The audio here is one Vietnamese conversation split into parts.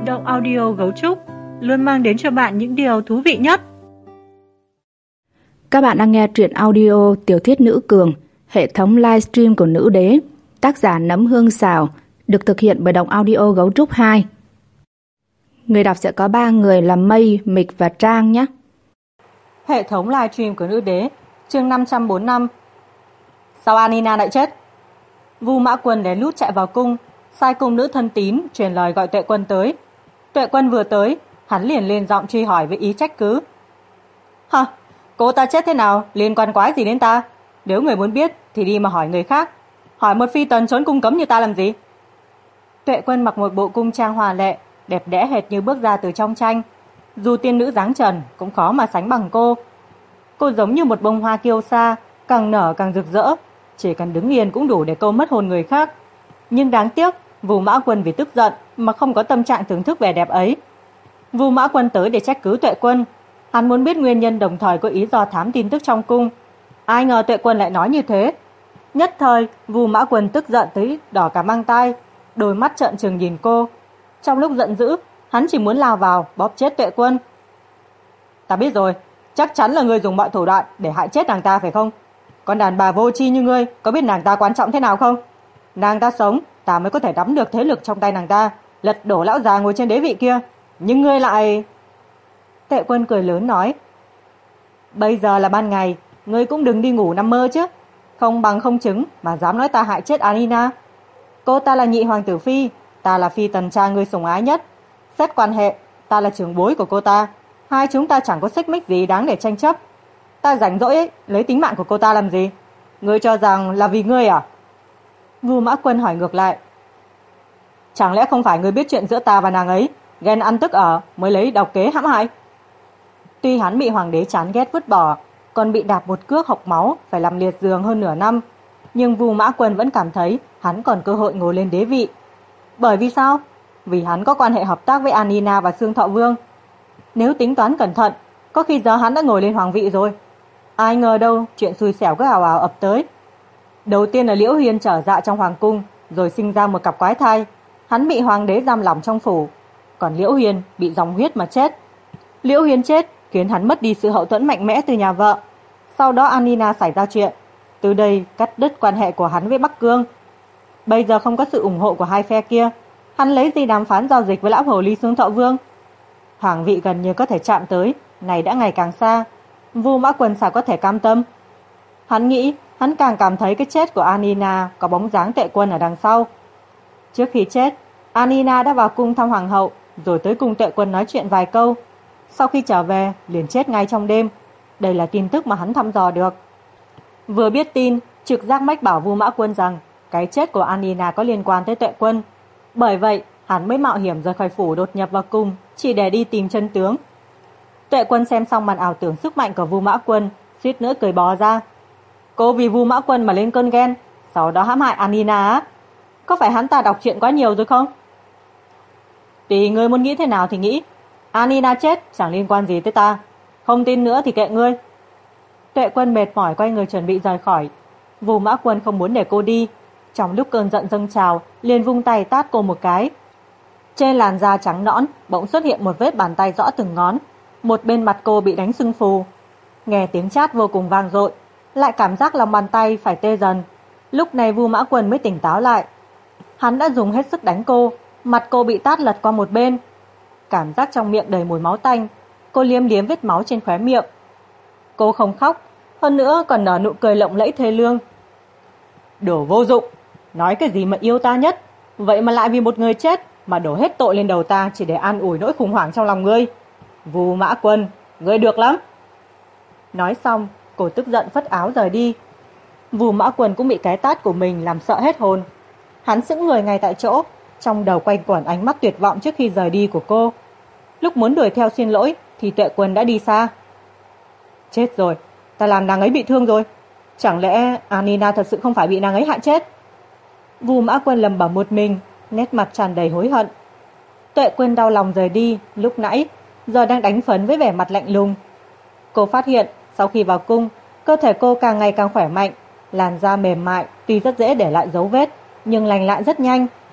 động audio Gấu Trúc luôn mang đến cho bạn những điều thú vị nhất. Các bạn đang nghe truyện audio tiểu thuyết nữ cường, hệ thống livestream của Nữ Đế, tác giả Nấm Hương Xào, được thực hiện bởi Động Audio Gấu Trúc 2. Người đọc sẽ có 3 người là Mây, Mịch và Trang nhé. Hệ thống livestream của Nữ Đế, chương 545. Sao Anina lại chết? Vu Mã Quân lén lút chạy vào cung, sai cung nữ thân tín truyền lời gọi Tuệ Quân tới. Tuệ Quân vừa tới, hắn liền lên giọng truy hỏi với ý trách cứ. Hả? Cô ta chết thế nào liên quan quái gì đến ta? Nếu người muốn biết thì đi mà hỏi người khác. Hỏi một phi tần trốn cung cấm như ta làm gì? Tuệ Quân mặc một bộ cung trang hoa lệ, đẹp đẽ hệt như bước ra từ trong tranh. Dù tiên nữ dáng trần cũng khó mà sánh bằng cô. Cô giống như một bông hoa kiêu sa, càng nở càng rực rỡ, chỉ cần đứng yên cũng đủ để câu mất hồn người khác. Nhưng đáng tiếc, Vu Mã Quân vì tức giận mà không có tâm trạng thưởng thức vẻ đẹp ấy. Vu Mã Quân tới để trách cứ Tuệ Quân. Hắn muốn biết nguyên nhân, đồng thời có ý dò thám tin tức trong cung. Ai ngờ Tuệ Quân lại nói như thế. Nhất thời, Vu Mã Quân tức giận tới đỏ cả mang tai, đôi mắt trợn trừng nhìn cô. Trong lúc giận dữ, hắn chỉ muốn lao vào bóp chết Tuệ Quân. Ta biết rồi, chắc chắn là ngươi dùng mọi thủ đoạn để hại chết nàng ta phải không? Con đàn bà vô tri như ngươi có biết nàng ta quan trọng thế nào không? Nàng ta sống, ta mới có thể nắm được thế lực trong tay nàng ta, lật đổ lão già ngồi trên đế vị kia. Nhưng ngươi lại... Tuệ Quân cười lớn nói, bây giờ là ban ngày, ngươi cũng đừng đi ngủ nằm mơ chứ. Không bằng không chứng mà dám nói ta hại chết Anina. Cô ta là nhị hoàng tử phi, ta là phi tần cha ngươi sủng ái nhất. Xét quan hệ, ta là trưởng bối của cô ta. Hai chúng ta chẳng có xích mích gì đáng để tranh chấp. Ta rảnh rỗi ấy, lấy tính mạng của cô ta làm gì? Ngươi cho rằng là vì ngươi à? Vu Mã Quân hỏi ngược lại. Chẳng lẽ không phải ngươi biết chuyện giữa ta và nàng ấy, ghen ăn tức ở mới lấy độc kế hãm hại? Tuy hắn bị hoàng đế chán ghét vứt bỏ, còn bị đạp một cước hộc máu, phải nằm liệt giường hơn nửa năm, nhưng Vu Mã Quân vẫn cảm thấy hắn còn cơ hội ngồi lên đế vị. Bởi vì sao? Vì hắn có quan hệ hợp tác với Anina và Xương Thọ Vương. Nếu tính toán cẩn thận, có khi giờ hắn đã ngồi lên hoàng vị rồi. Ai ngờ đâu chuyện xui xẻo cứ ào ào ập tới. Đầu tiên là Liễu Hiên trở dạ trong hoàng cung, rồi sinh ra một cặp quái thai. Hắn bị hoàng đế giam lỏng trong phủ, còn Liễu Hiên bị dòng huyết mà chết. Liễu Hiên chết khiến hắn mất đi sự hậu thuẫn mạnh mẽ từ nhà vợ. Sau đó Anina xảy ra chuyện, từ đây cắt đứt quan hệ của hắn với Bắc Cương. Bây giờ không có sự ủng hộ của hai phe kia, hắn lấy gì đàm phán giao dịch với lão hồ ly Xương Thọ Vương? Hoàng vị gần như có thể chạm tới, này đã ngày càng xa. Vu Mã Quân sao có thể cam tâm? Hắn nghĩ, hắn càng cảm thấy cái chết của Anina có bóng dáng Tuệ Quân ở đằng sau. Trước khi chết, Anina đã vào cung thăm hoàng hậu, rồi tới cùng Tuệ Quân nói chuyện vài câu. Sau khi trở về, liền chết ngay trong đêm. Đây là tin tức mà hắn thăm dò được. Vừa biết tin, trực giác mách bảo Vu Mã Quân rằng cái chết của Anina có liên quan tới Tuệ Quân. Bởi vậy, hắn mới mạo hiểm rời khỏi phủ đột nhập vào cung, chỉ để đi tìm chân tướng. Tuệ Quân xem xong màn ảo tưởng sức mạnh của Vu Mã Quân, suýt nữa cười bò ra. Cô vì Vu Mã Quân mà lên cơn ghen, sau đó hãm hại Anina á? Có phải hắn ta đọc truyện quá nhiều rồi không? Tùy ngươi muốn nghĩ thế nào thì nghĩ. Anina chết chẳng liên quan gì tới ta. Không tin nữa thì kệ ngươi. Tuệ Quân mệt mỏi quay người chuẩn bị rời khỏi. Vu Mã Quân không muốn để cô đi. Trong lúc cơn giận dâng trào, liền vung tay tát cô một cái. Trên làn da trắng nõn bỗng xuất hiện một vết bàn tay rõ từng ngón. Một bên mặt cô bị đánh sưng phù. Nghe tiếng chát vô cùng vang dội, lại cảm giác lòng bàn tay phải tê dần. Lúc này Vu Mã Quân mới tỉnh táo lại. Hắn đã dùng hết sức đánh cô, mặt cô bị tát lật qua một bên. Cảm giác trong miệng đầy mùi máu tanh, cô liếm liếm vết máu trên khóe miệng. Cô không khóc, hơn nữa còn nở nụ cười lộng lẫy thê lương. Đồ vô dụng, nói cái gì mà yêu ta nhất, vậy mà lại vì một người chết mà đổ hết tội lên đầu ta chỉ để an ủi nỗi khủng hoảng trong lòng ngươi. Vu Mã Quân, ngươi được lắm. Nói xong, cô tức giận phất áo rời đi. Vu Mã Quân cũng bị cái tát của mình làm sợ hết hồn. Hắn sững người ngay tại chỗ, trong đầu quanh quẩn ánh mắt tuyệt vọng trước khi rời đi của cô. Lúc muốn đuổi theo xin lỗi thì Tuệ Quân đã đi xa. Chết rồi, ta làm nàng ấy bị thương rồi. Chẳng lẽ Anina thật sự không phải bị nàng ấy hại chết? Vu Mã Quân lẩm bẩm một mình, nét mặt tràn đầy hối hận. Tuệ Quân đau lòng rời đi lúc nãy, giờ đang đánh phấn với vẻ mặt lạnh lùng. Cô phát hiện sau khi vào cung, cơ thể cô càng ngày càng khỏe mạnh, làn da mềm mại, tuy rất dễ để lại dấu vết, nhưng lành lại rất nhanh.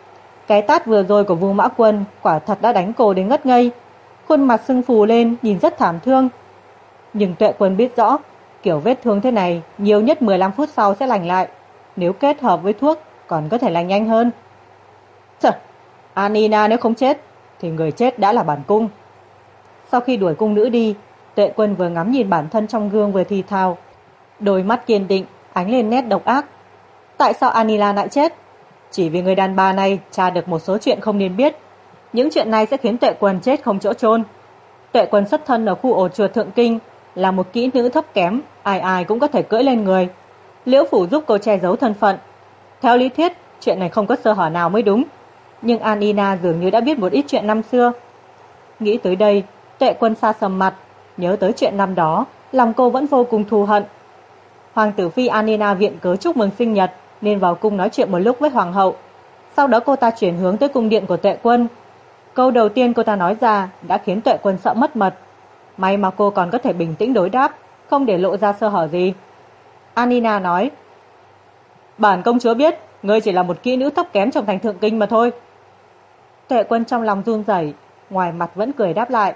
Cái tát vừa rồi của Vu Mã Quân quả thật đã đánh cô đến ngất ngây, khuôn mặt sưng phù lên nhìn rất thảm thương. Nhưng Tuệ Quân biết rõ, kiểu vết thương thế này nhiều nhất 15 phút sau sẽ lành lại, nếu kết hợp với thuốc còn có thể lành nhanh hơn. Trời, Anina nếu không chết thì người chết đã là Bản Cung. Sau khi đuổi cung nữ đi, Tuệ Quân vừa ngắm nhìn bản thân trong gương vừa thì thào, đôi mắt kiên định ánh lên nét độc ác. Tại sao Anila lại chết? Chỉ vì người đàn bà này tra được một số chuyện không nên biết. Những chuyện này sẽ khiến Tuệ Quân chết không chỗ chôn. Tuệ Quân xuất thân ở khu ổ chuột Thượng Kinh, là một kỹ nữ thấp kém, ai ai cũng có thể cưỡi lên người. Liễu Phủ giúp cô che giấu thân phận. Theo lý thuyết, chuyện này không có sơ hở nào mới đúng. Nhưng Anina dường như đã biết một ít chuyện năm xưa. Nghĩ tới đây, Tuệ Quân xa sầm mặt, nhớ tới chuyện năm đó, lòng cô vẫn vô cùng thù hận. Hoàng tử phi Anina viện cớ chúc mừng sinh nhật nên vào cung nói chuyện một lúc với hoàng hậu. Sau đó cô ta chuyển hướng tới cung điện của Tuệ Quân. Câu đầu tiên cô ta nói ra đã khiến Tuệ Quân sợ mất mật. May mà cô còn có thể bình tĩnh đối đáp, không để lộ ra sơ hở gì. Anina nói, bản công chúa biết ngươi chỉ là một kỹ nữ thấp kém trong thành Thượng Kinh mà thôi. Tuệ Quân trong lòng run rẩy, ngoài mặt vẫn cười đáp lại,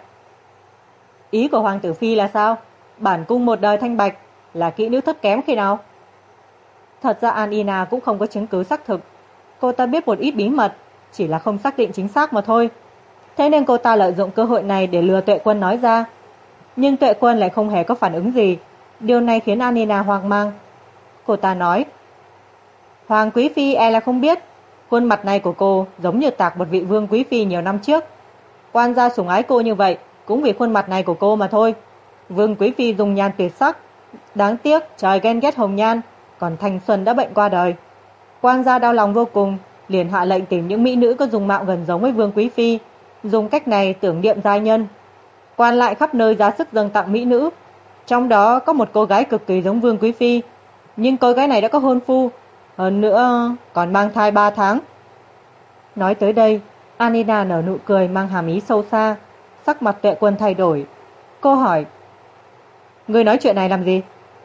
ý của hoàng tử phi là sao? Bản cung một đời thanh bạch là kỹ nữ thấp kém khi nào? Thật ra Anina cũng không có chứng cứ xác thực. Cô ta biết một ít bí mật, chỉ là không xác định chính xác mà thôi. Thế nên cô ta lợi dụng cơ hội này để lừa Tuệ Quân nói ra. Nhưng Tuệ Quân lại không hề có phản ứng gì. Điều này khiến Anina hoang mang. Cô ta nói, Hoàng quý phi e là không biết, khuôn mặt này của cô giống như tạc một vị vương quý phi nhiều năm trước. Quan gia sủng ái cô như vậy cũng vì khuôn mặt này của cô mà thôi. Vương quý phi dùng nhan tuyệt sắc, đáng tiếc trời ghen ghét hồng nhan, còn thanh xuân đã bệnh qua đời. Quan gia đau lòng vô cùng, liền hạ lệnh tìm những mỹ nữ có dung mạo gần giống với vương quý phi, dùng cách này tưởng niệm giai nhân. Quan lại khắp nơi ra sức dâng tặng mỹ nữ, trong đó có một cô gái cực kỳ giống vương quý phi, nhưng cô gái này đã có hôn phu, hơn nữa còn mang thai 3 tháng. Nói tới đây, Anina nở nụ cười mang hàm ý sâu xa. Sắc mặt Tuệ Quân thay đổi. Cô hỏi, ngươi nói chuyện này làm gì?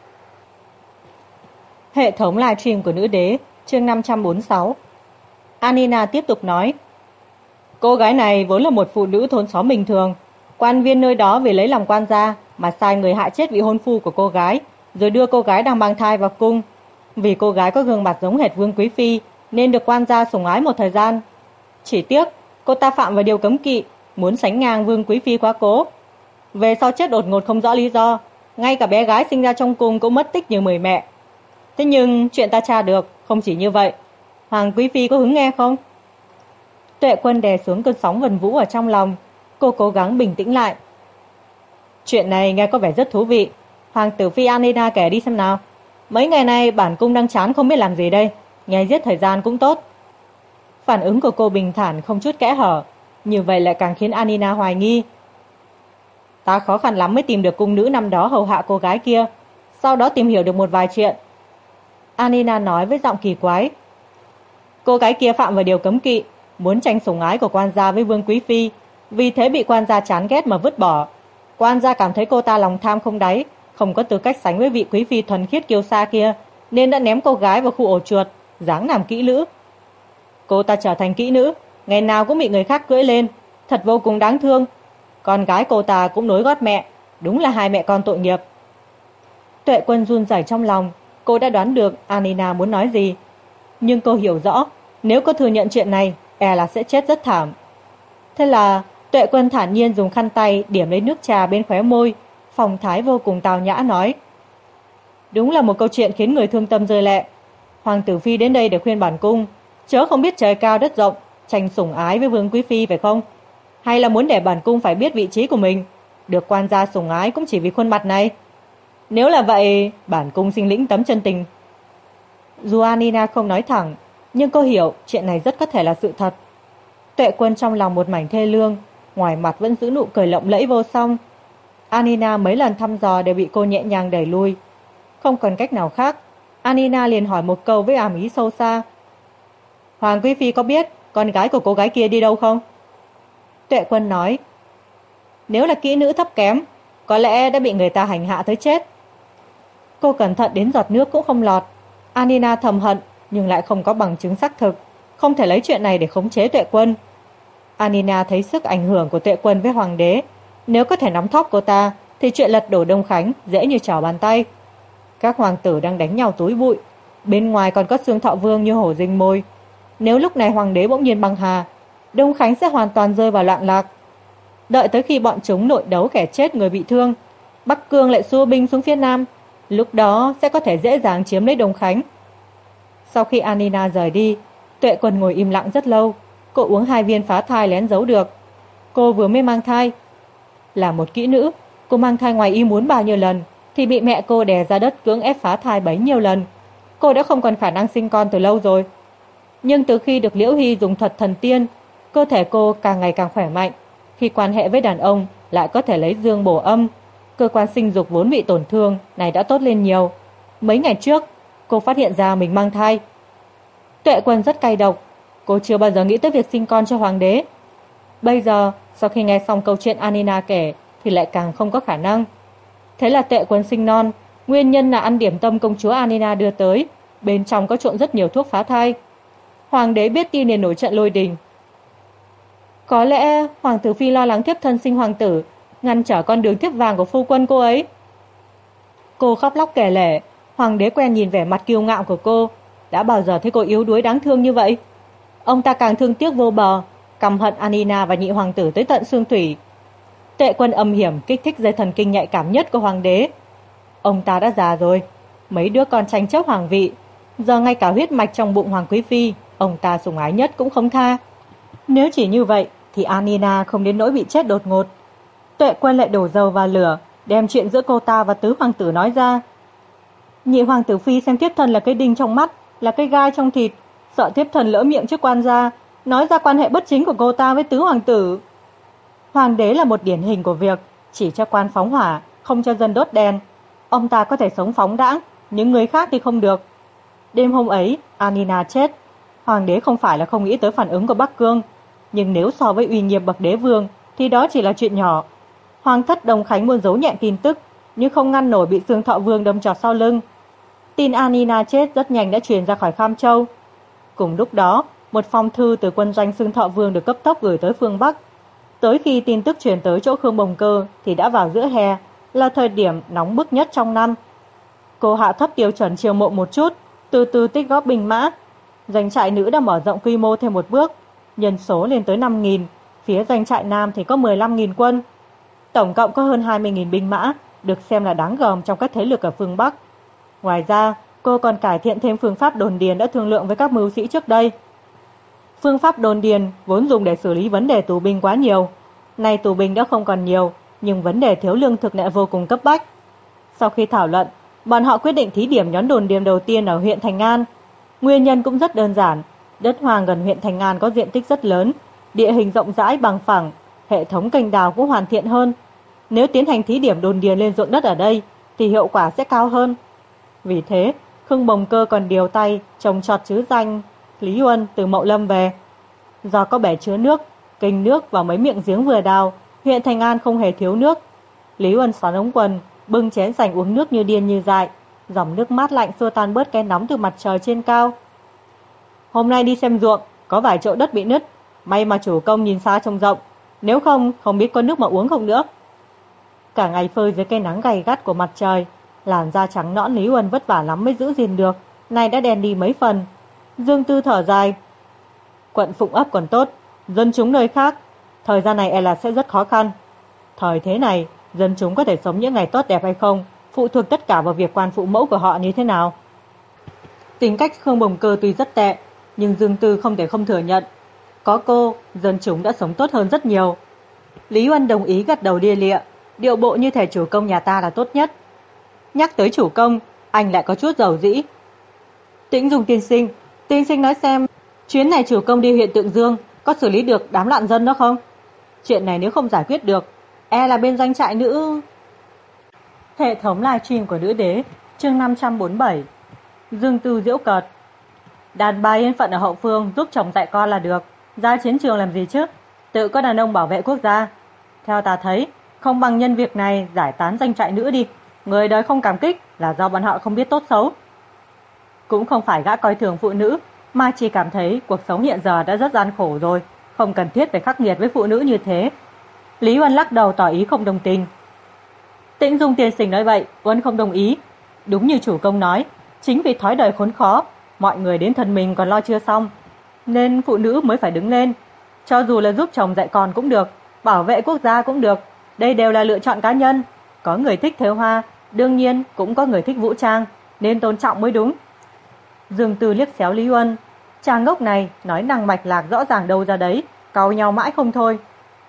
Hệ thống livestream của Nữ Đế, chương 546. Anina tiếp tục nói, cô gái này vốn là một phụ nữ thôn xóm bình thường. Quan viên nơi đó vì lấy lòng quan gia mà sai người hại chết vị hôn phu của cô gái, rồi đưa cô gái đang mang thai vào cung. Vì cô gái có gương mặt giống hệt vương quý phi nên được quan gia sủng ái một thời gian. Chỉ tiếc cô ta phạm vào điều cấm kỵ, muốn sánh ngang vương quý phi quá cố. Về sau chết đột ngột không rõ lý do, ngay cả bé gái sinh ra trong cung cũng mất tích như mười mẹ. Thế nhưng chuyện ta tra được không chỉ như vậy. Hoàng quý phi có hứng nghe không? Tuệ Quân đè xuống cơn sóng vần vũ ở trong lòng. Cô cố gắng bình tĩnh lại. Chuyện này nghe có vẻ rất thú vị. Hoàng tử phi Anina kể đi xem nào. Mấy ngày nay bản cung đang chán không biết làm gì đây. Nghe giết thời gian cũng tốt. Phản ứng của cô bình thản không chút kẽ hở, như vậy lại càng khiến Anina hoài nghi. Ta khó khăn lắm mới tìm được cung nữ năm đó hầu hạ cô gái kia, sau đó tìm hiểu được một vài chuyện. Anina nói với giọng kỳ quái. Cô gái kia phạm vào điều cấm kỵ, muốn tranh sủng ái của quan gia với vương quý phi, vì thế bị quan gia chán ghét mà vứt bỏ. Quan gia cảm thấy cô ta lòng tham không đáy, không có tư cách sánh với vị quý phi thuần khiết kiêu sa kia, nên đã ném cô gái vào khu ổ chuột, giáng làm kỹ nữ. Cô ta trở thành kỹ nữ, ngày nào cũng bị người khác cưỡi lên, thật vô cùng đáng thương. Con gái cô ta cũng nối gót mẹ, đúng là hai mẹ con tội nghiệp. Tuệ Quân run rẩy trong lòng, cô đã đoán được Anina muốn nói gì, nhưng cô hiểu rõ nếu cô thừa nhận chuyện này e là sẽ chết rất thảm. Thế là Tuệ Quân thản nhiên dùng khăn tay điểm lấy nước trà bên khóe môi, phong thái vô cùng tào nhã nói, đúng là một câu chuyện khiến người thương tâm rơi lệ. Hoàng tử phi đến đây để khuyên bản cung chớ không biết trời cao đất rộng, tranh sủng ái với vương quý phi phải không? Hay là muốn để bản cung phải biết vị trí của mình, được quan gia sủng ái cũng chỉ vì khuôn mặt này? Nếu là vậy, bản cung xin lĩnh tấm chân tình. Dù Anina không nói thẳng, nhưng cô hiểu chuyện này rất có thể là sự thật. Tuệ Quân trong lòng một mảnh thê lương, ngoài mặt vẫn giữ nụ cười lộng lẫy vô song. Anina mấy lần thăm dò đều bị cô nhẹ nhàng đẩy lui. Không còn cách nào khác, Anina liền hỏi một câu với ám ý sâu xa. Hoàng quý phi có biết con gái của cô gái kia đi đâu không? Tuệ Quân nói, nếu là kỹ nữ thấp kém, có lẽ đã bị người ta hành hạ tới chết. Cô cẩn thận đến giọt nước cũng không lọt. Anina thầm hận nhưng lại không có bằng chứng xác thực. không thể lấy chuyện này để khống chế Tuệ Quân. Anina thấy sức ảnh hưởng của Tuệ Quân với hoàng đế, nếu có thể nắm thóp cô ta thì chuyện lật đổ Đông Khánh dễ như trở bàn tay. Các hoàng tử đang đánh nhau túi bụi, bên ngoài còn có Xương Thọ Vương như hổ rình mồi. Nếu lúc này hoàng đế bỗng nhiên băng hà, Đông Khánh sẽ hoàn toàn rơi vào loạn lạc. Đợi tới khi bọn chúng nội đấu kẻ chết người bị thương, Bắc Cương lại xua binh xuống phía nam, lúc đó sẽ có thể dễ dàng chiếm lấy Đông Khánh. Sau khi Anina rời đi, Tuệ Quân ngồi im lặng rất lâu. Cô uống 2 viên phá thai lén giấu được. Cô vừa mới mang thai. Là một kỹ nữ, cô mang thai ngoài ý muốn bao nhiêu lần thì bị mẹ cô đè ra đất cưỡng ép phá thai bấy nhiêu lần. Cô đã không còn khả năng sinh con từ lâu rồi. Nhưng từ khi được Liễu Hy dùng thuật thần tiên, cơ thể cô càng ngày càng khỏe mạnh. Khi quan hệ với đàn ông lại có thể lấy dương bổ âm. Cơ quan sinh dục vốn bị tổn thương này đã tốt lên nhiều. Mấy ngày trước, cô phát hiện ra mình mang thai. Tuệ Quân rất cay độc. Cô chưa bao giờ nghĩ tới việc sinh con cho hoàng đế. Bây giờ, sau khi nghe xong câu chuyện Anina kể thì lại càng không có khả năng. Thế là Tuệ Quân sinh non. Nguyên nhân là ăn điểm tâm công chúa Anina đưa tới, bên trong có trộn rất nhiều thuốc phá thai. Hoàng đế biết tin liền nổi trận lôi đình. Có lẽ hoàng tử phi lo lắng thiếp thân sinh hoàng tử, ngăn trở con đường thiếp vàng của phu quân cô ấy. Cô khóc lóc kể lể. Hoàng đế quen nhìn vẻ mặt kiêu ngạo của cô, đã bao giờ thấy cô yếu đuối đáng thương như vậy. Ông ta càng thương tiếc vô bờ, căm hận Anina và nhị hoàng tử tới tận xương thủy. Tuệ Quân âm hiểm kích thích dây thần kinh nhạy cảm nhất của hoàng đế. Ông ta đã già rồi, mấy đứa con tranh chấp hoàng vị, giờ ngay cả huyết mạch trong bụng hoàng quý phi ông ta sủng ái nhất cũng không tha. Nếu chỉ như vậy thì Anina không đến nỗi bị chết đột ngột. Tuệ Quân lại đổ dầu vào lửa, đem chuyện giữa cô ta và tứ hoàng tử nói ra. Nhị hoàng tử phi xem thiếp thân là cái đinh trong mắt, là cái gai trong thịt, sợ thiếp thân lỡ miệng trước quan gia, nói ra quan hệ bất chính của cô ta với tứ hoàng tử. Hoàng đế là một điển hình của việc chỉ cho quan phóng hỏa, không cho dân đốt đèn. Ông ta có thể sống phóng đãng, những người khác thì không được. Đêm hôm ấy, Anina chết. Hoàng đế không phải là không nghĩ tới phản ứng của Bắc Cương, nhưng nếu so với uy nghiêm bậc đế vương thì đó chỉ là chuyện nhỏ. Hoàng thất Đông Khánh muốn giấu nhẹm tin tức, nhưng không ngăn nổi bị Xương Thọ Vương đâm trọt sau lưng. Tin Anina chết rất nhanh đã truyền ra khỏi Kham Châu. Cùng lúc đó, một phong thư từ quân doanh Xương Thọ Vương được cấp tốc gửi tới phương Bắc. Tới khi tin tức truyền tới chỗ Khương Bồng Cơ thì đã vào giữa hè, là thời điểm nóng bức nhất trong năm. Cô hạ thấp tiêu chuẩn chiêu mộ một chút, từ từ tích góp binh mã. Doanh trại nữ đã mở rộng quy mô thêm một bước, nhân số lên tới 5.000, phía doanh trại nam thì có 15.000 quân. Tổng cộng có hơn 20.000 binh mã, được xem là đáng gờm trong các thế lực ở phương Bắc. Ngoài ra, cô còn cải thiện thêm phương pháp đồn điền đã thương lượng với các mưu sĩ trước đây. Phương pháp đồn điền vốn dùng để xử lý vấn đề tù binh quá nhiều. Nay tù binh đã không còn nhiều, nhưng vấn đề thiếu lương thực lại vô cùng cấp bách. Sau khi thảo luận, bọn họ quyết định thí điểm nhóm đồn điền đầu tiên ở huyện Thành An. Nguyên nhân cũng rất đơn giản, đất hoang gần huyện Thành An có diện tích rất lớn, địa hình rộng rãi bằng phẳng, hệ thống kênh đào cũng hoàn thiện hơn. Nếu tiến hành thí điểm đồn điền lên ruộng đất ở đây thì hiệu quả sẽ cao hơn. Vì thế, Khương Bồng Cơ còn điều tay trồng trọt trứ danh Lý Uân từ Mậu Lâm về. Do có bể chứa nước, kênh nước và mấy miệng giếng vừa đào, huyện Thành An không hề thiếu nước. Lý Uân xón ống quần, bưng chén sành uống nước như điên như dại, dòng nước mát lạnh xua tan bớt cái nóng từ mặt trời trên cao. Hôm nay đi xem ruộng, có vài chỗ đất bị nứt, may mà chủ công nhìn xa trông rộng, nếu không biết có nước mà uống không nữa. Cả ngày phơi dưới cây nắng gay gắt của mặt trời, làn da trắng nõn Lý Uân vất vả lắm mới giữ gìn được, nay đã đen đi mấy phần. Dương Tư thở dài. Quận Phụng Ấp còn tốt, dân chúng nơi khác, thời gian này e là sẽ rất khó khăn. Thời thế này, dân chúng có thể sống những ngày tốt đẹp hay không, phụ thuộc tất cả vào việc quan phụ mẫu của họ như thế nào. Tính cách Khương Bồng Cơ tuy rất tệ, nhưng Dương Tư không thể không thừa nhận. Có cô, dân chúng đã sống tốt hơn rất nhiều. Lý Uân đồng ý gật đầu lia lịa, điệu bộ như thể chủ công nhà ta là tốt nhất. Nhắc tới chủ công, anh lại có chút dầu dĩ. Tĩnh Dung tiên sinh nói xem, chuyến này chủ công đi huyện Tượng Dương có xử lý được đám loạn dân đó không? Chuyện này nếu không giải quyết được, e là bên doanh trại nữ. Hệ thống livestream của nữ đế, chương 547. Dương Tư giễu cợt. Đàn bà yên phận ở hậu phương giúp chồng dạy con là được, ra chiến trường làm gì chứ? Tự có đàn ông bảo vệ quốc gia. Theo ta thấy, không bằng nhân việc này giải tán doanh trại nữ đi. Người đời không cảm kích là do bọn họ không biết tốt xấu. Cũng không phải gã coi thường phụ nữ, mà chỉ cảm thấy cuộc sống hiện giờ đã rất gian khổ rồi, không cần thiết phải khắc nghiệt với phụ nữ như thế. Lý Uân lắc đầu tỏ ý không đồng tình. Tĩnh Dung tiên sinh nói vậy, Uân không đồng ý. Đúng như chủ công nói, chính vì thói đời khốn khó, mọi người đến thân mình còn lo chưa xong, nên phụ nữ mới phải đứng lên. Cho dù là giúp chồng dạy con cũng được, bảo vệ quốc gia cũng được, đây đều là lựa chọn cá nhân. Có người thích thêu hoa, đương nhiên cũng có người thích vũ trang, nên tôn trọng mới đúng. Dương Tư liếc xéo Lý Uân, chàng ngốc này nói năng mạch lạc rõ ràng đâu ra đấy, cau nhau mãi không thôi.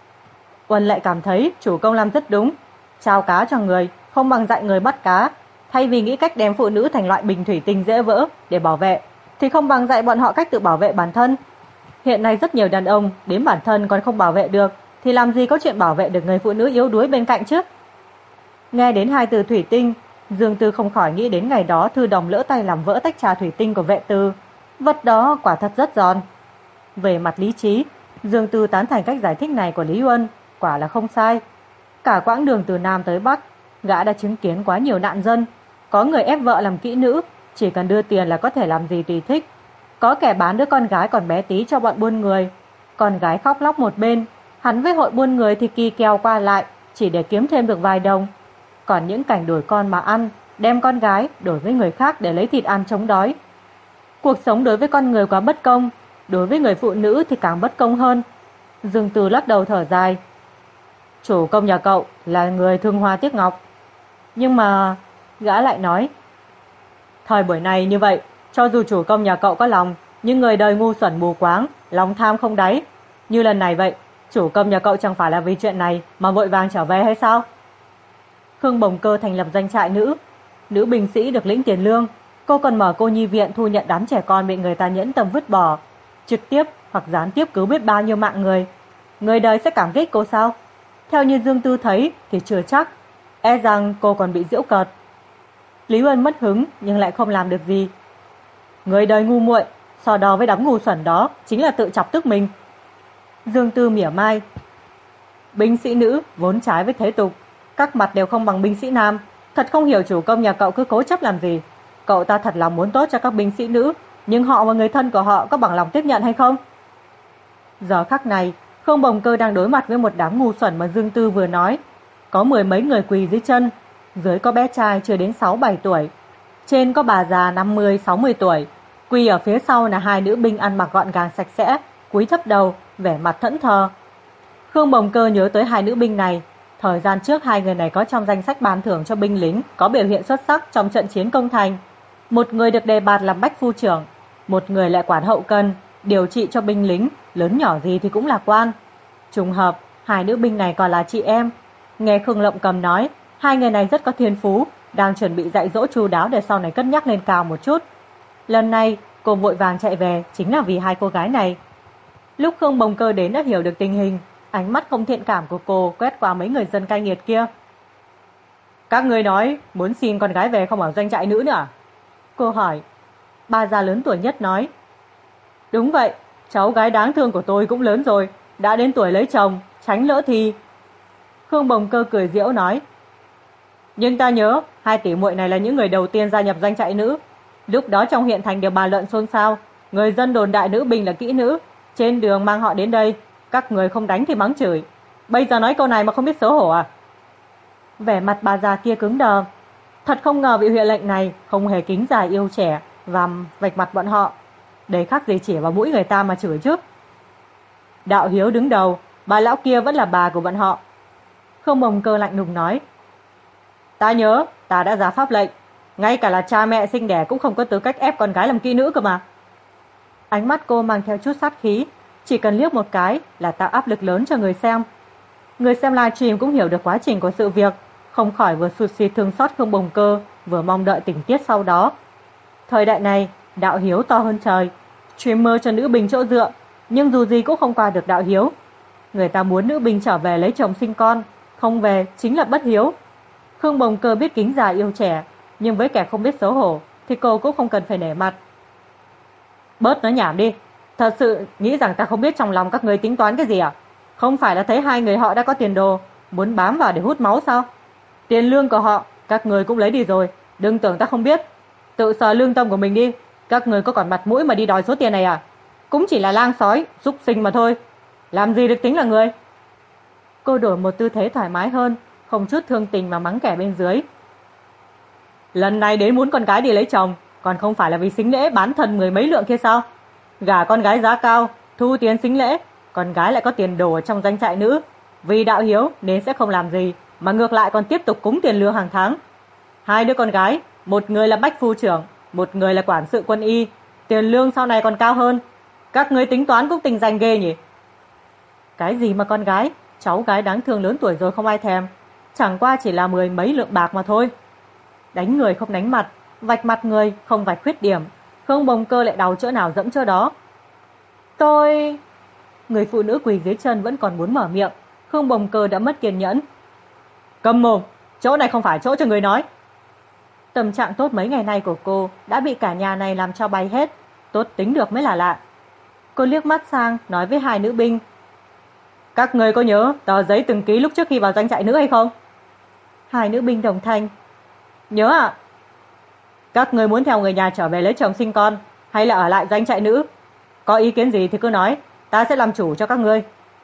Uân lại cảm thấy chủ công làm rất đúng, trao cá cho người không bằng dạy người bắt cá. Thay vì nghĩ cách đem phụ nữ thành loại bình thủy tinh dễ vỡ để bảo vệ, thì không bằng dạy bọn họ cách tự bảo vệ bản thân. Hiện nay rất nhiều đàn ông đến bản thân còn không bảo vệ được, thì làm gì có chuyện bảo vệ được người phụ nữ yếu đuối bên cạnh chứ. Nghe đến hai từ thủy tinh, Dương Tư không khỏi nghĩ đến ngày đó Thư Đồng lỡ tay làm vỡ tách trà thủy tinh của vệ tư. Vật đó quả thật rất giòn. Về mặt lý trí, Dương Tư tán thành cách giải thích này của Lý Uân, quả là không sai. Cả quãng đường từ Nam tới Bắc, gã đã chứng kiến quá nhiều nạn dân. Có người ép vợ làm kỹ nữ, chỉ cần đưa tiền là có thể làm gì tùy thích. Có kẻ bán đứa con gái còn bé tí cho bọn buôn người. Con gái khóc lóc một bên, hắn với hội buôn người thì kỳ kèo qua lại, chỉ để kiếm thêm được vài đồng. Còn những cảnh đổi con mà ăn, đem con gái đổi với người khác để lấy thịt ăn chống đói. Cuộc sống đối với con người quá bất công, đối với người phụ nữ thì càng bất công hơn. Dương Từ lắc đầu thở dài. Chủ công nhà cậu là người thương hoa tiếc ngọc. Nhưng mà gã lại nói, thời buổi này như vậy, cho dù chủ công nhà cậu có lòng, nhưng người đời ngu xuẩn mù quáng, lòng tham không đáy. Như lần này vậy, chủ công nhà cậu chẳng phải là vì chuyện này mà vội vàng trở về hay sao? Khương Bồng Cơ thành lập doanh trại nữ binh sĩ được lĩnh tiền lương. Cô còn mở cô nhi viện thu nhận đám trẻ con bị người ta nhẫn tâm vứt bỏ, trực tiếp hoặc gián tiếp cứu biết bao nhiêu mạng người. Người đời sẽ cảm kích cô sao? Theo như Dương Tư thấy thì chưa chắc, e rằng cô còn bị giễu cợt. Lý Uân mất hứng nhưng lại không làm được gì. Người đời ngu muội, so đo với đám ngu xuẩn đó chính là tự chọc tức mình. Dương Tư mỉa mai. Binh sĩ nữ vốn trái với thế tục, các mặt đều không bằng binh sĩ nam. Thật không hiểu chủ công nhà cậu cứ cố chấp làm gì. Cậu ta thật lòng muốn tốt cho các binh sĩ nữ, nhưng họ và người thân của họ có bằng lòng tiếp nhận hay không? Giờ khắc này, Khương Bồng Cơ đang đối mặt với một đám ngu xuẩn mà Dương Tư vừa nói. Có mười mấy người quỳ dưới chân, dưới có bé trai chưa đến 6-7 tuổi, trên có bà già 50-60 tuổi. Quỳ ở phía sau là hai nữ binh ăn mặc gọn gàng sạch sẽ, cúi thấp đầu, vẻ mặt thẫn thờ. Khương Bồng Cơ nhớ tới hai nữ binh này. Thời gian trước hai người này có trong danh sách ban thưởng cho binh lính có biểu hiện xuất sắc trong trận chiến công thành. Một người được đề bạt làm bách phu trưởng, một người lại quản hậu cần, điều trị cho binh lính, lớn nhỏ gì thì cũng là quan. Trùng hợp, hai nữ binh này còn là chị em. Nghe Khương Lộng Cầm nói, hai người này rất có thiên phú, đang chuẩn bị dạy dỗ chu đáo để sau này cất nhắc lên cao một chút. Lần này, cô vội vàng chạy về chính là vì hai cô gái này. Lúc Khương Bồng Cơ đến đã hiểu được tình hình, ánh mắt không thiện cảm của cô quét qua mấy người dân cai nghiệt kia. Các người nói muốn xin con gái về không ở doanh trại nữ nữa à? Cô hỏi. Bà già lớn tuổi nhất nói. Đúng vậy, cháu gái đáng thương của tôi cũng lớn rồi, đã đến tuổi lấy chồng, tránh lỡ thì. Khương Bồng Cơ cười giễu nói. Nhưng ta nhớ, hai tỷ muội này là những người đầu tiên gia nhập doanh trại nữ. Lúc đó trong huyện thành đều bàn luận xôn xao, người dân đồn đại nữ binh là kỹ nữ, trên đường mang họ đến đây, các người không đánh thì mắng chửi. Bây giờ nói câu này mà không biết xấu hổ à? Vẻ mặt bà già kia cứng đờ. Thật không ngờ vị huyện lệnh này không hề kính già yêu trẻ và vạch mặt bọn họ. Đấy khác gì chỉ vào mũi người ta mà chửi chứ. Đạo Hiếu đứng đầu, bà lão kia vẫn là bà của bọn họ. Khương Bồng Cơ lạnh lùng nói. Ta nhớ, ta đã ra pháp lệnh, ngay cả là cha mẹ sinh đẻ cũng không có tư cách ép con gái làm kỹ nữ cơ mà. Ánh mắt cô mang theo chút sát khí, chỉ cần liếc một cái là tạo áp lực lớn cho người xem. Người xem livestream cũng hiểu được quá trình của sự việc, không khỏi vừa sụt sịt thương xót Khương Bồng Cơ, vừa mong đợi tình tiết sau đó. Thời đại này, đạo hiếu to hơn trời, streamer cho nữ binh chỗ dựa, nhưng dù gì cũng không qua được đạo hiếu. Người ta muốn nữ binh trở về lấy chồng sinh con, không về chính là bất hiếu. Khương Bồng Cơ biết kính già yêu trẻ, nhưng với kẻ không biết xấu hổ thì cô cũng không cần phải nể mặt. Bớt nói nhảm đi, thật sự nghĩ rằng ta không biết trong lòng các người tính toán cái gì à? Không phải là thấy hai người họ đã có tiền đồ, muốn bám vào để hút máu sao? Tiền lương của họ các người cũng lấy đi rồi, đừng tưởng ta không biết. Tự sờ lương tâm của mình đi, Các người có còn mặt mũi mà đi đòi số tiền này à? Cũng chỉ là lang sói, súc sinh mà thôi. Làm gì được tính là người? Cô đổi một tư thế thoải mái hơn, không chút thương tình mà mắng kẻ bên dưới. Lần này đến muốn con gái đi lấy chồng, còn không phải là vì sính lễ bán thân 10 mấy lượng kia sao? Gả con gái giá cao, thu tiền sính lễ, con gái lại có tiền đồ ở trong doanh trại nữ. Vì đạo hiếu nên sẽ không làm gì, mà ngược lại còn tiếp tục cúng tiền lương hàng tháng. 2 đứa con gái, một người là bách phu trưởng, một người là quản sự quân y, tiền lương sau này còn cao hơn. Các người tính toán cũng tình danh ghê nhỉ? Cái gì mà con gái, cháu gái đáng thương lớn tuổi rồi không ai thèm, chẳng qua chỉ là 10 mấy lượng bạc mà thôi. Đánh người không đánh mặt, vạch mặt người không vạch khuyết điểm, Khương Bồng Cơ lại đau chỗ nào dẫm chỗ đó. Tôi... Người phụ nữ quỳ dưới chân vẫn còn muốn mở miệng, Khương Bồng Cơ đã mất kiên nhẫn. Câm mồm, chỗ này không phải chỗ cho người nói. Tâm trạng tốt mấy ngày nay của cô đã bị cả nhà này làm cho bay hết, tốt tính được mới là lạ. Cô liếc mắt sang nói với 2 nữ binh. Các người có nhớ tờ giấy từng ký lúc trước khi vào doanh trại nữ hay không? 2 nữ binh đồng thanh. Nhớ ạ. Các người muốn theo người nhà trở về lấy chồng sinh con, hay là ở lại doanh trại nữ? Có ý kiến gì thì cứ nói, ta sẽ làm chủ cho các ngươi.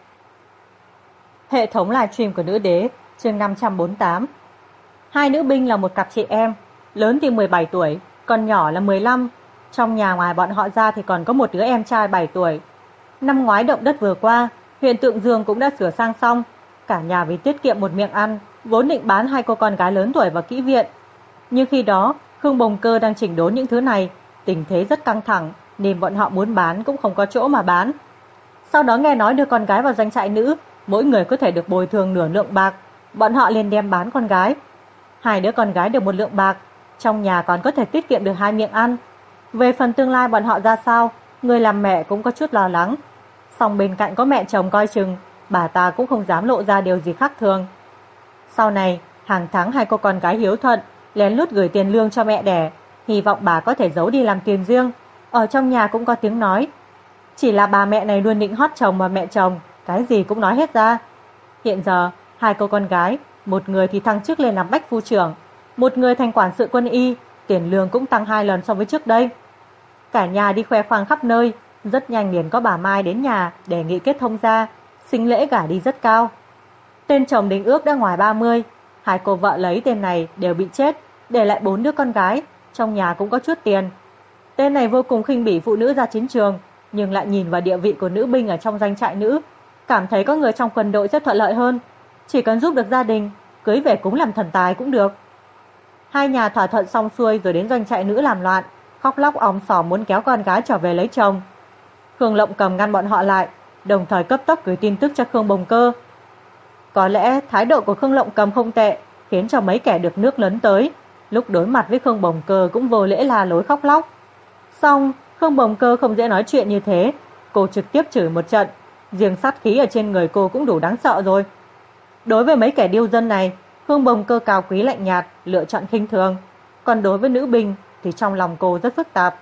Hệ thống livestream của Nữ Đế, chương 548. 2 nữ binh là một cặp chị em, lớn thì 17 tuổi, còn nhỏ là 15. Trong nhà ngoài bọn họ ra thì còn có một đứa em trai 7 tuổi. Năm ngoái động đất vừa qua, huyện Tượng Dương cũng đã sửa sang xong. Cả nhà vì tiết kiệm một miệng ăn, vốn định bán 2 cô con gái lớn tuổi vào kỹ viện. Nhưng khi đó, Khương Bồng Cơ đang chỉnh đốn những thứ này, tình thế rất căng thẳng, nên bọn họ muốn bán cũng không có chỗ mà bán. Sau đó nghe nói đưa con gái vào doanh trại nữ, mỗi người có thể được bồi thường nửa lượng bạc, bọn họ liền đem bán con gái. 2 đứa con gái được 1 lượng bạc, trong nhà còn có thể tiết kiệm được 2 miệng ăn. Về phần tương lai bọn họ ra sao, người làm mẹ cũng có chút lo lắng. Song bên cạnh có mẹ chồng coi chừng, bà ta cũng không dám lộ ra điều gì khác thường. Sau này, hàng tháng 2 cô con gái hiếu thuận lén lút gửi tiền lương cho mẹ đẻ, hy vọng bà có thể giấu đi làm tiền riêng. Ở trong nhà cũng có tiếng nói. Chỉ là bà mẹ này luôn định hót chồng và mẹ chồng, cái gì cũng nói hết ra. Hiện giờ, 2 cô con gái, một người thì thăng chức lên làm bách phu trưởng, một người thành quản sự quân y, tiền lương cũng tăng 2 lần so với trước đây. Cả nhà đi khoe khoang khắp nơi, rất nhanh liền có bà Mai đến nhà đề nghị kết thông gia, sính lễ gả đi rất cao. Tên chồng đính ước đã ngoài 30, 2 cô vợ lấy tên này đều bị chết, để lại 4 đứa con gái, trong nhà cũng có chút tiền. Tên này vô cùng khinh bỉ phụ nữ ra chiến trường, nhưng lại nhìn vào địa vị của nữ binh ở trong doanh trại nữ, cảm thấy có người trong quân đội rất thuận lợi hơn, chỉ cần giúp được gia đình, cưới về cúng làm thần tài cũng được. 2 nhà thỏa thuận xong xuôi rồi đến doanh trại nữ làm loạn, khóc lóc om sòm muốn kéo con gái trở về lấy chồng. Khương Lộng Cầm ngăn bọn họ lại, đồng thời cấp tốc gửi tin tức cho Khương Bồng Cơ. Có lẽ thái độ của Khương Lộng Cầm không tệ, khiến cho mấy kẻ được nước lấn tới, lúc đối mặt với Khương Bồng Cơ cũng vô lễ la lối khóc lóc. Xong, Khương Bồng Cơ không dễ nói chuyện như thế, cô trực tiếp chửi một trận, riêng sát khí ở trên người cô cũng đủ đáng sợ rồi. Đối với mấy kẻ điêu dân này, Khương Bồng Cơ cao quý lạnh nhạt, lựa chọn khinh thường, còn đối với nữ binh thì trong lòng cô rất phức tạp.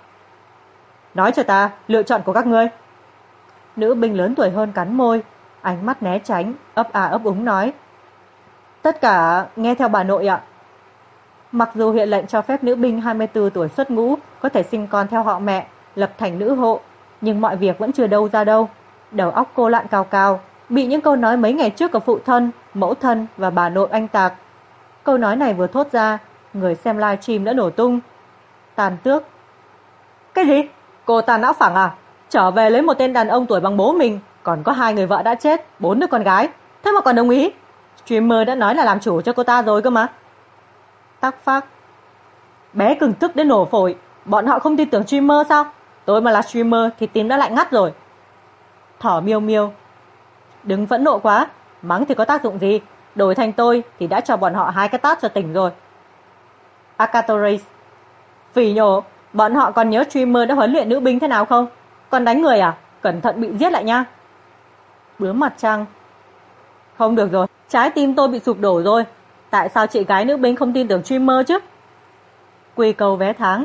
Nói cho ta, lựa chọn của các ngươi. Nữ binh lớn tuổi hơn cắn môi, ánh mắt né tránh, ấp à ấp úng nói. Tất cả nghe theo bà nội ạ. Mặc dù huyện lệnh cho phép nữ binh 24 tuổi xuất ngũ có thể sinh con theo họ mẹ, lập thành nữ hộ, nhưng mọi việc vẫn chưa đâu ra đâu. Đầu óc cô loạn cào cào, bị những câu nói mấy ngày trước của phụ thân, mẫu thân và bà nội anh tạc. Câu nói này vừa thốt ra, người xem livestream đã nổ tung. Tàn tước. Cái gì? Cô ta não phẳng à? Trở về lấy một tên đàn ông tuổi bằng bố mình, còn có 2 người vợ đã chết, 4 đứa con gái, thế mà còn đồng ý? Streamer đã nói là làm chủ cho cô ta rồi cơ mà. Tắc phác. Bé cừng tức đến nổ phổi, bọn họ không tin tưởng streamer sao? Tôi mà là streamer thì tim đã lạnh ngắt rồi. Thỏ Miêu Miêu. Đừng phẫn nộ quá, mắng thì có tác dụng gì, đổi thành tôi thì đã cho bọn họ 2 cái tát cho tỉnh rồi. Akatoris. Phỉ nhổ, bọn họ còn nhớ streamer đã huấn luyện nữ binh thế nào không? Còn đánh người à? Cẩn thận bị giết lại nha. Bướm Mặt Trăng. Không được rồi, trái tim tôi bị sụp đổ rồi. Tại sao chị gái nữ binh không tin tưởng streamer chứ? Quy Cầu Vé Tháng.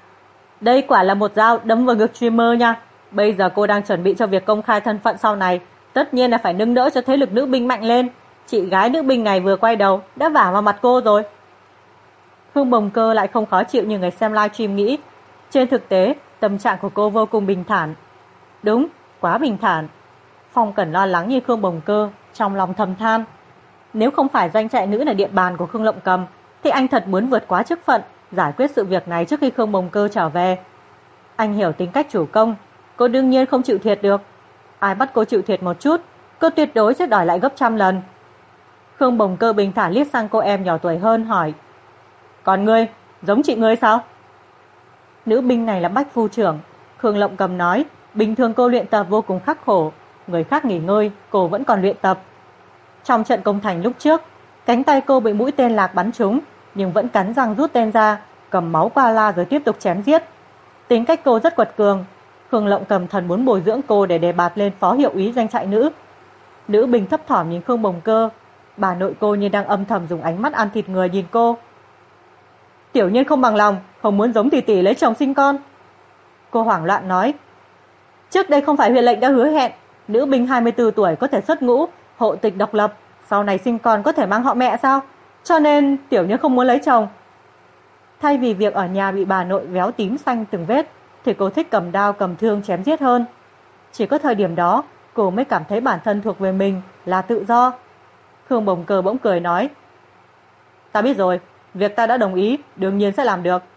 Đây quả là một dao đâm vào ngực streamer nha. Bây giờ cô đang chuẩn bị cho việc công khai thân phận sau này, tất nhiên là phải nâng đỡ cho thế lực nữ binh mạnh lên. Chị gái nữ binh này vừa quay đầu đã vả vào mặt cô rồi. Khương Bồng Cơ lại không khó chịu như người xem livestream nghĩ. Trên thực tế, tâm trạng của cô vô cùng bình thản. Đúng, quá bình thản. Phong Cẩn lo lắng như Khương Bồng Cơ, trong lòng thầm than. Nếu không phải doanh trại nữ là địa bàn của Khương Lộng Cầm, thì anh thật muốn vượt quá chức phận, giải quyết sự việc này trước khi Khương Bồng Cơ trở về. Anh hiểu tính cách chủ công, cô đương nhiên không chịu thiệt được. Ai bắt cô chịu thiệt một chút, cô tuyệt đối sẽ đòi lại gấp trăm lần. Khương Bồng Cơ bình thản liếc sang cô em nhỏ tuổi hơn hỏi: Còn ngươi, giống chị ngươi sao? Nữ binh này là Bách Phu trưởng. Khương Lộng Cầm nói, bình thường cô luyện tập vô cùng khắc khổ, người khác nghỉ ngơi, cô vẫn còn luyện tập. Trong trận công thành lúc trước, cánh tay cô bị mũi tên lạc bắn trúng, nhưng vẫn cắn răng rút tên ra, cầm máu qua la rồi tiếp tục chém giết. Tính cách cô rất quật cường. Khương Lộng Cầm thần muốn bồi dưỡng cô để đề bạt lên phó hiệu úy doanh trại nữ. Nữ binh thấp thỏm nhìn Khương Bồng Cơ, bà nội cô như đang âm thầm dùng ánh mắt ăn thịt người nhìn cô. Tiểu Nhiên không bằng lòng, không muốn giống tỷ tỷ lấy chồng sinh con. Cô hoảng loạn nói, trước đây không phải huyện lệnh đã hứa hẹn nữ binh 24 tuổi có thể xuất ngũ, hộ tịch độc lập, sau này sinh con có thể mang họ mẹ sao? Cho nên Tiểu Nhiên không muốn lấy chồng. Thay vì việc ở nhà bị bà nội véo tím xanh từng vết, thì cô thích cầm đao cầm thương chém giết hơn. Chỉ có thời điểm đó, cô mới cảm thấy bản thân thuộc về mình, là tự do. Khương Bồng Cơ bỗng cười nói, ta biết rồi, việc ta đã đồng ý, đương nhiên sẽ làm được.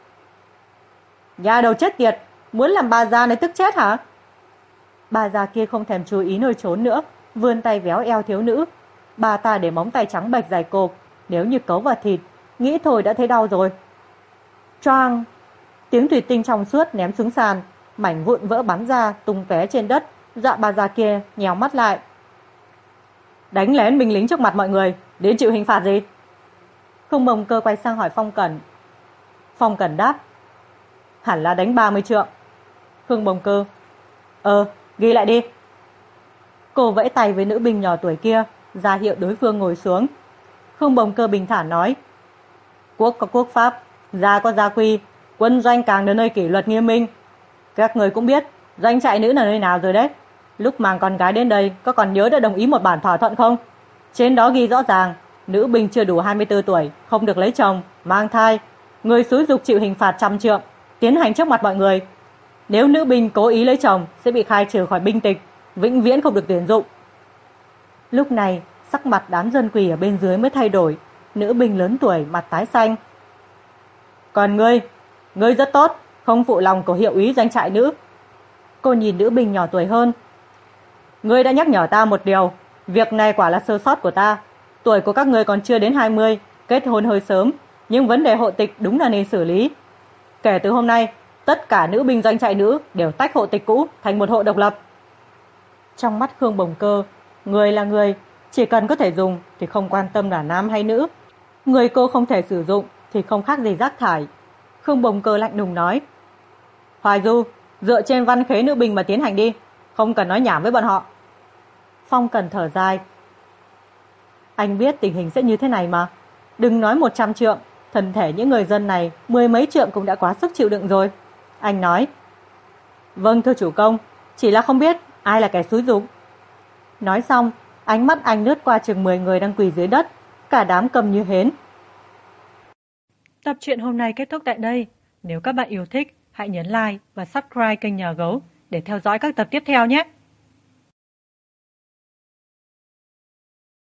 Nhà đầu chết tiệt, muốn làm bà già này tức chết hả? Bà già kia không thèm chú ý nơi trốn nữa, vươn tay véo eo thiếu nữ. Bà ta để móng tay trắng bệch dài cộp, nếu như cấu vào thịt, nghĩ thôi đã thấy đau rồi. Choang! Tiếng thủy tinh trong suốt ném xuống sàn, mảnh vụn vỡ bắn ra tung tóe trên đất, dọa bà già kia nhèo mắt lại. Đánh lén binh lính trước mặt mọi người, đến chịu hình phạt gì? Khương Bồng Cơ quay sang hỏi Phong Cẩn. Phong Cẩn đáp, hẳn là đánh 30 trượng. Khương Bồng Cơ, ghi lại đi. Cô vẫy tay với nữ binh nhỏ tuổi kia, ra hiệu đối phương ngồi xuống. Khương Bồng Cơ bình thản nói, quốc có quốc pháp, gia có gia quy, quân doanh càng đến nơi kỷ luật nghiêm minh. Các người cũng biết doanh trại nữ là nơi nào rồi đấy. Lúc mang con gái đến đây, có còn nhớ đã đồng ý một bản thỏa thuận không? Trên đó ghi rõ ràng, nữ binh chưa đủ 24 tuổi, không được lấy chồng, mang thai, người xúi giục chịu hình phạt 100 trượng, tiến hành trước mặt mọi người. Nếu nữ binh cố ý lấy chồng, sẽ bị khai trừ khỏi binh tịch, vĩnh viễn không được tuyển dụng. Lúc này, sắc mặt đám dân quỳ ở bên dưới mới thay đổi, nữ binh lớn tuổi mặt tái xanh. Còn ngươi rất tốt, không phụ lòng của hiệu úy doanh trại nữ. Cô nhìn nữ binh nhỏ tuổi hơn. Ngươi đã nhắc nhở ta một điều, việc này quả là sơ sót của ta. Tuổi của các ngươi còn chưa đến 20, kết hôn hơi sớm, nhưng vấn đề hộ tịch đúng là nên xử lý. Kể từ hôm nay, tất cả nữ binh doanh trại nữ đều tách hộ tịch cũ thành một hộ độc lập. Trong mắt Khương Bồng Cơ, người là người, chỉ cần có thể dùng thì không quan tâm là nam hay nữ. Người cô không thể sử dụng thì không khác gì rác thải. Khương Bồng Cơ lạnh lùng nói, Hoài Du, dựa trên văn khế nữ binh mà tiến hành đi, không cần nói nhảm với bọn họ. Phong Cần thở dài, anh biết tình hình sẽ như thế này mà. Đừng nói 100 trượng, thân thể những người dân này 10 mấy trượng cũng đã quá sức chịu đựng rồi. Anh nói, vâng thưa chủ công, chỉ là không biết ai là kẻ xúi giục. Nói xong, ánh mắt anh lướt qua chừng 10 người đang quỳ dưới đất, cả đám cầm như hến. Tập truyện hôm nay kết thúc tại đây. Nếu các bạn yêu thích, hãy nhấn like và subscribe kênh Nhà Gấu để theo dõi các tập tiếp theo nhé.